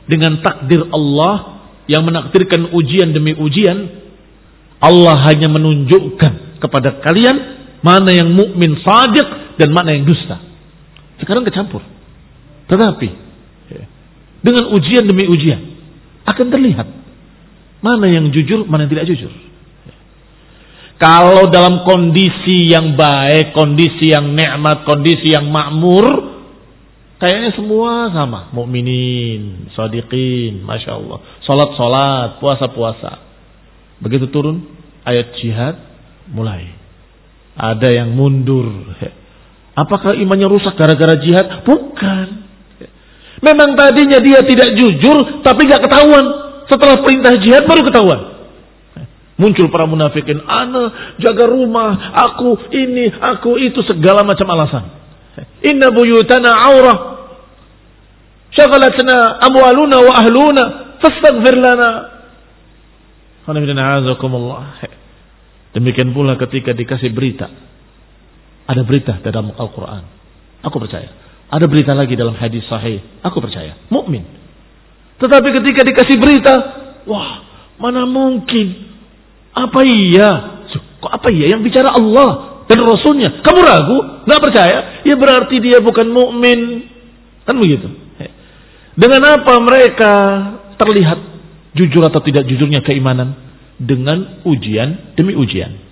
dengan takdir Allah yang menakdirkan ujian demi ujian, Allah hanya menunjukkan kepada kalian mana yang mukmin shadiq dan mana yang dusta. Sekarang kecampur. Tetapi dengan ujian demi ujian akan terlihat mana yang jujur, mana yang tidak jujur. Kalau dalam kondisi yang baik, kondisi yang nikmat, kondisi yang makmur, kayaknya semua sama. Mukminin, shadiqin, masya Allah. Salat, puasa. Begitu turun ayat jihad, mulai ada yang mundur. Apakah imannya rusak gara-gara jihad? Bukan. Memang tadinya dia tidak jujur, tapi gak ketahuan. Setelah perintah jihad baru ketahuan. Muncul para munafikin, ana jaga rumah, aku ini, aku itu, segala macam alasan. Inna buyutana aurah, syaghalatna amwaluna wa ahluna, fastaghfir lana. Demikian pula ketika dikasih berita. Ada berita dalam Al-Quran, aku percaya. Ada berita lagi dalam hadis sahih, aku percaya. Mukmin. Tetapi ketika dikasih berita, wah, mana mungkin? Apa iya? Kok apa iya? Yang bicara Allah dan Rasulnya. Kamu ragu? Nggak percaya? Ya berarti dia bukan mukmin. Kan begitu. Dengan apa mereka terlihat jujur atau tidak jujurnya keimanan? Dengan ujian demi ujian.